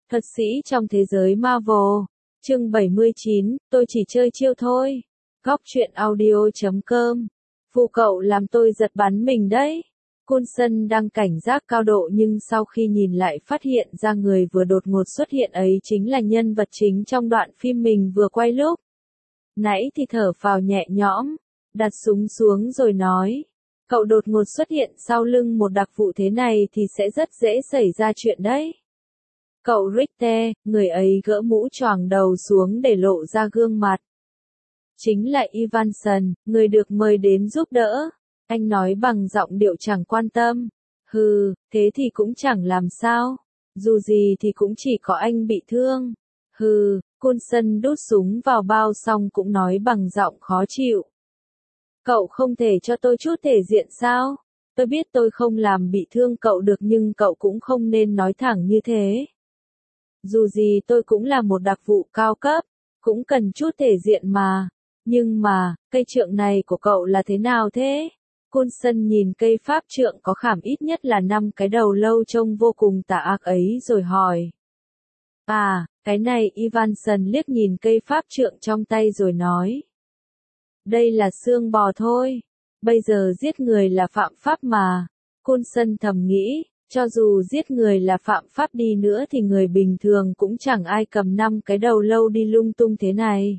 Thuật sĩ trong thế giới Marvel. Chương 79, tôi chỉ chơi chiêu thôi. Góc truyện audio.com. Phụ cậu làm tôi giật bắn mình đấy. Coulson đang cảnh giác cao độ nhưng sau khi nhìn lại phát hiện ra người vừa đột ngột xuất hiện ấy chính là nhân vật chính trong đoạn phim mình vừa quay lúc nãy thì thở phào nhẹ nhõm, đặt súng xuống rồi nói. Cậu đột ngột xuất hiện sau lưng một đặc vụ thế này thì sẽ rất dễ xảy ra chuyện đấy. Cậu Richter, người ấy gỡ mũ choàng đầu xuống để lộ ra gương mặt. Chính là Evanson, người được mời đến giúp đỡ. Anh nói bằng giọng điệu chẳng quan tâm. Hừ, thế thì cũng chẳng làm sao. Dù gì thì cũng chỉ có anh bị thương. Hừ, Coulson đút súng vào bao xong cũng nói bằng giọng khó chịu. Cậu không thể cho tôi chút thể diện sao? Tôi biết tôi không làm bị thương cậu được nhưng cậu cũng không nên nói thẳng như thế. Dù gì tôi cũng là một đặc vụ cao cấp, cũng cần chút thể diện mà. Nhưng mà, cây trượng này của cậu là thế nào thế? Coulson nhìn cây pháp trượng có khảm ít nhất là 5 cái đầu lâu trông vô cùng tà ác ấy rồi hỏi. À, cái này Evanson liếc nhìn cây pháp trượng trong tay rồi nói. Đây là xương bò thôi. Bây giờ giết người là phạm pháp mà. Coulson thầm nghĩ, cho dù giết người là phạm pháp đi nữa thì người bình thường cũng chẳng ai cầm 5 cái đầu lâu đi lung tung thế này.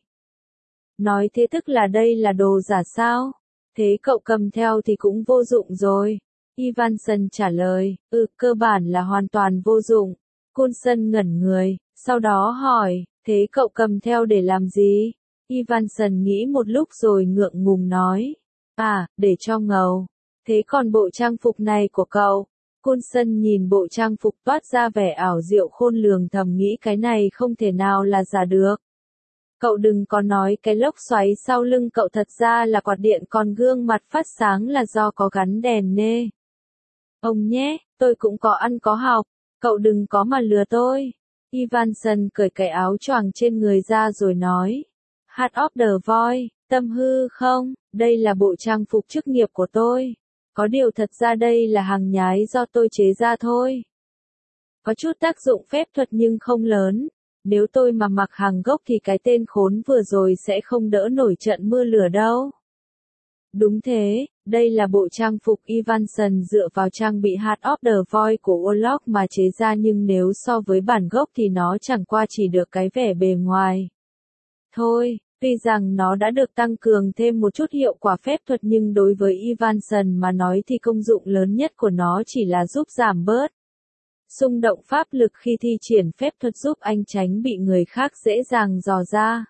Nói thế tức là đây là đồ giả sao? Thế cậu cầm theo thì cũng vô dụng rồi. Evanson trả lời, cơ bản là hoàn toàn vô dụng. Coulson ngẩn người, sau đó hỏi, thế cậu cầm theo để làm gì? Evanson nghĩ một lúc rồi ngượng ngùng nói, để cho ngầu. Thế còn bộ trang phục này của cậu? Coulson nhìn bộ trang phục toát ra vẻ ảo diệu khôn lường thầm nghĩ cái này không thể nào là giả được. Cậu đừng có nói cái lốc xoáy sau lưng cậu thật ra là quạt điện còn gương mặt phát sáng là do có gắn đèn nê. Ông nhé, tôi cũng có ăn có học, cậu đừng có mà lừa tôi. Evanson cởi cái áo choàng trên người ra rồi nói. Heart of the Void, tâm hư không, đây là bộ trang phục chức nghiệp của tôi. Có điều thật ra đây là hàng nhái do tôi chế ra thôi. Có chút tác dụng phép thuật nhưng không lớn. Nếu tôi mà mặc hàng gốc thì cái tên khốn vừa rồi sẽ không đỡ nổi trận mưa lửa đâu. Đúng thế, đây là bộ trang phục Evanson dựa vào trang bị Heart of the Void của Warlock mà chế ra nhưng nếu so với bản gốc thì nó chẳng qua chỉ được cái vẻ bề ngoài. Thôi, tuy rằng nó đã được tăng cường thêm một chút hiệu quả phép thuật nhưng đối với Evanson mà nói thì công dụng lớn nhất của nó chỉ là giúp giảm bớt xung động pháp lực khi thi triển phép thuật giúp anh tránh bị người khác dễ dàng dò ra.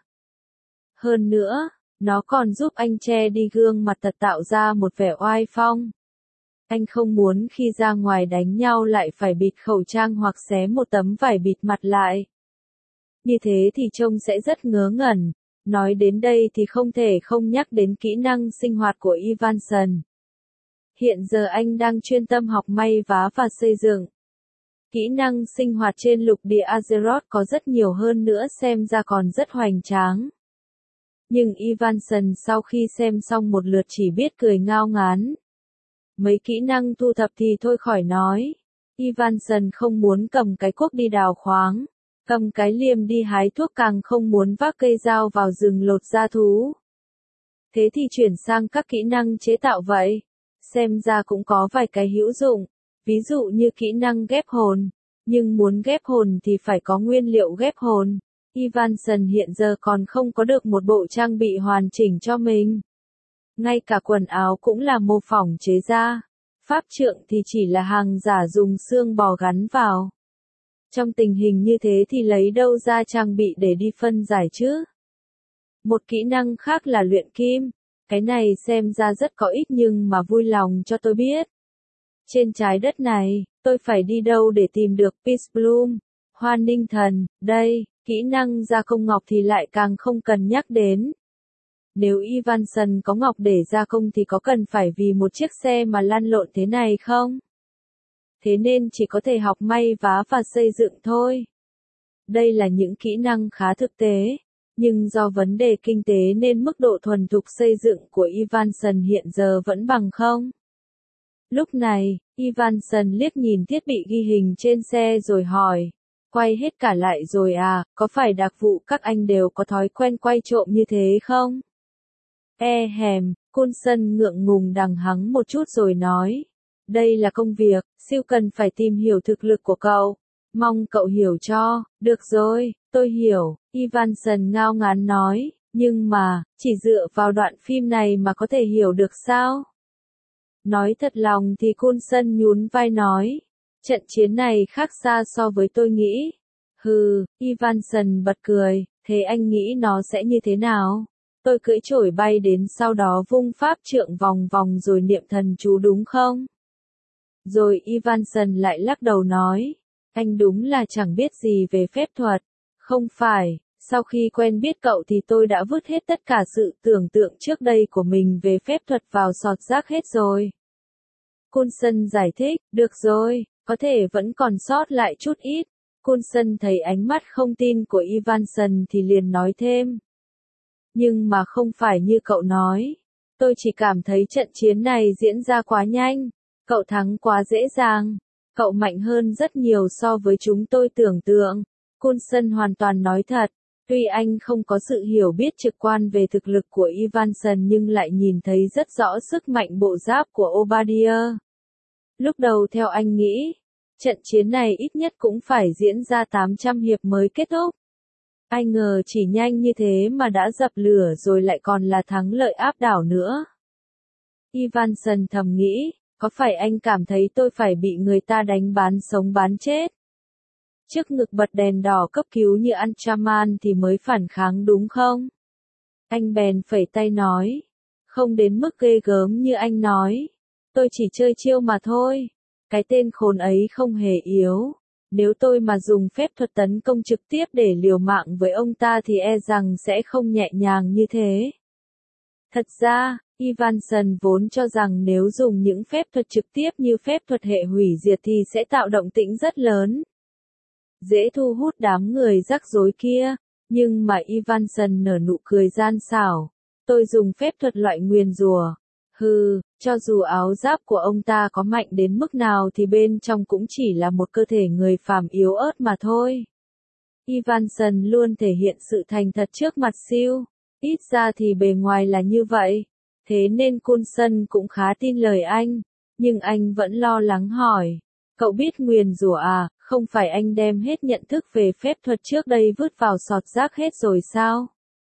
Hơn nữa, nó còn giúp anh che đi gương mặt thật tạo ra một vẻ oai phong. Anh không muốn khi ra ngoài đánh nhau lại phải bịt khẩu trang hoặc xé một tấm vải bịt mặt lại. Như thế thì trông sẽ rất ngớ ngẩn. Nói đến đây thì không thể không nhắc đến kỹ năng sinh hoạt của Evanson. Hiện giờ anh đang chuyên tâm học may vá và xây dựng. Kỹ năng sinh hoạt trên lục địa Azeroth có rất nhiều hơn nữa xem ra còn rất hoành tráng. Nhưng Evanson sau khi xem xong một lượt chỉ biết cười ngao ngán. Mấy kỹ năng thu thập thì thôi khỏi nói. Evanson không muốn cầm cái cuốc đi đào khoáng, cầm cái liềm đi hái thuốc càng không muốn vác cây dao vào rừng lột da thú. Thế thì chuyển sang các kỹ năng chế tạo vậy. Xem ra cũng có vài cái hữu dụng. Ví dụ như kỹ năng ghép hồn. Nhưng muốn ghép hồn thì phải có nguyên liệu ghép hồn. Evanson hiện giờ còn không có được một bộ trang bị hoàn chỉnh cho mình. Ngay cả quần áo cũng là mô phỏng chế ra. Pháp trượng thì chỉ là hàng giả dùng xương bò gắn vào. Trong tình hình như thế thì lấy đâu ra trang bị để đi phân giải chứ? Một kỹ năng khác là luyện kim. Cái này xem ra rất có ích nhưng mà vui lòng cho tôi biết. Trên trái đất này, tôi phải đi đâu để tìm được Peace Bloom, hoa ninh thần, đây, kỹ năng gia công ngọc thì lại càng không cần nhắc đến. Nếu Evanson có ngọc để gia công thì có cần phải vì một chiếc xe mà lăn lộn thế này không? Thế nên chỉ có thể học may vá và xây dựng thôi. Đây là những kỹ năng khá thực tế, nhưng do vấn đề kinh tế nên mức độ thuần thục xây dựng của Evanson hiện giờ vẫn bằng không. Lúc này, Evanson liếc nhìn thiết bị ghi hình trên xe rồi hỏi. Quay hết cả lại rồi à, có phải đặc vụ các anh đều có thói quen quay trộm như thế không? Coulson ngượng ngùng đằng hắng một chút rồi nói. Đây là công việc, siêu cần phải tìm hiểu thực lực của cậu. Mong cậu hiểu cho, được rồi, tôi hiểu, Evanson ngao ngán nói, nhưng mà, chỉ dựa vào đoạn phim này mà có thể hiểu được sao? Nói thật lòng thì Coulson nhún vai nói, trận chiến này khác xa so với tôi nghĩ. Hừ, Evanson bật cười, thế anh nghĩ nó sẽ như thế nào? Tôi cưỡi chổi bay đến sau đó vung pháp trượng vòng vòng rồi niệm thần chú đúng không? Rồi Evanson lại lắc đầu nói, anh đúng là chẳng biết gì về phép thuật. Không phải, sau khi quen biết cậu thì tôi đã vứt hết tất cả sự tưởng tượng trước đây của mình về phép thuật vào sọt rác hết rồi. Coulson giải thích, được rồi, có thể vẫn còn sót lại chút ít. Coulson thấy ánh mắt không tin của Evanson thì liền nói thêm. Nhưng mà không phải như cậu nói. Tôi chỉ cảm thấy trận chiến này diễn ra quá nhanh. Cậu thắng quá dễ dàng. Cậu mạnh hơn rất nhiều so với chúng tôi tưởng tượng. Coulson hoàn toàn nói thật. Tuy anh không có sự hiểu biết trực quan về thực lực của Evanson nhưng lại nhìn thấy rất rõ sức mạnh bộ giáp của Obadiah. Lúc đầu theo anh nghĩ, trận chiến này ít nhất cũng phải diễn ra 800 hiệp mới kết thúc. Ai ngờ chỉ nhanh như thế mà đã dập lửa rồi lại còn là thắng lợi áp đảo nữa. Evanson thầm nghĩ, có phải anh cảm thấy tôi phải bị người ta đánh bán sống bán chết? Trước ngực bật đèn đỏ cấp cứu như Anchaman thì mới phản kháng đúng không? Anh bèn phẩy tay nói, không đến mức ghê gớm như anh nói. Tôi chỉ chơi chiêu mà thôi. Cái tên khốn ấy không hề yếu. Nếu tôi mà dùng phép thuật tấn công trực tiếp để liều mạng với ông ta thì e rằng sẽ không nhẹ nhàng như thế. Thật ra, Evanson vốn cho rằng nếu dùng những phép thuật trực tiếp như phép thuật hệ hủy diệt thì sẽ tạo động tĩnh rất lớn. Dễ thu hút đám người rắc rối kia, nhưng mà Evanson nở nụ cười gian xảo. Tôi dùng phép thuật loại nguyền rủa. Hừ, cho dù áo giáp của ông ta có mạnh đến mức nào thì bên trong cũng chỉ là một cơ thể người phàm yếu ớt mà thôi. Evanson luôn thể hiện sự thành thật trước mặt siêu, ít ra thì bề ngoài là như vậy. Thế nên Coulson cũng khá tin lời anh, nhưng anh vẫn lo lắng hỏi. Cậu biết nguyền rủa à, không phải anh đem hết nhận thức về phép thuật trước đây vứt vào sọt rác hết rồi sao?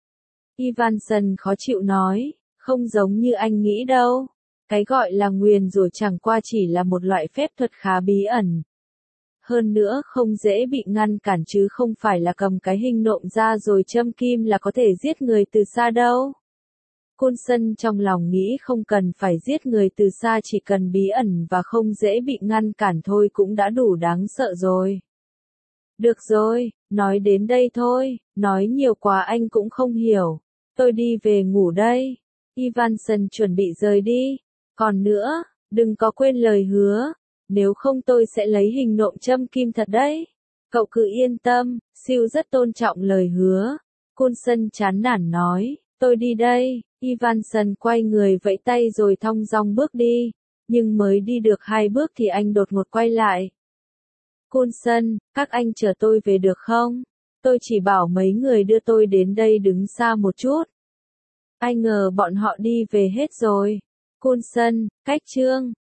Evanson khó chịu nói. Không giống như anh nghĩ đâu. Cái gọi là nguyền rủa chẳng qua chỉ là một loại phép thuật khá bí ẩn. Hơn nữa không dễ bị ngăn cản chứ không phải là cầm cái hình nộm ra rồi châm kim là có thể giết người từ xa đâu. Coulson trong lòng nghĩ không cần phải giết người từ xa, chỉ cần bí ẩn và không dễ bị ngăn cản thôi cũng đã đủ đáng sợ rồi. Được rồi, nói đến đây thôi, nói nhiều quá anh cũng không hiểu. Tôi đi về ngủ đây. Evanson chuẩn bị rời đi. Còn nữa, đừng có quên lời hứa. Nếu không tôi sẽ lấy hình nộm châm kim thật đấy. Cậu cứ yên tâm, siêu rất tôn trọng lời hứa. Coulson chán nản nói, tôi đi đây. Evanson quay người vẫy tay rồi thong dong bước đi. Nhưng mới đi được 2 bước thì anh đột ngột quay lại. Coulson, các anh chờ tôi về được không? Tôi chỉ bảo mấy người đưa tôi đến đây đứng xa một chút. Ai ngờ bọn họ đi về hết rồi. Coulson, cách chương.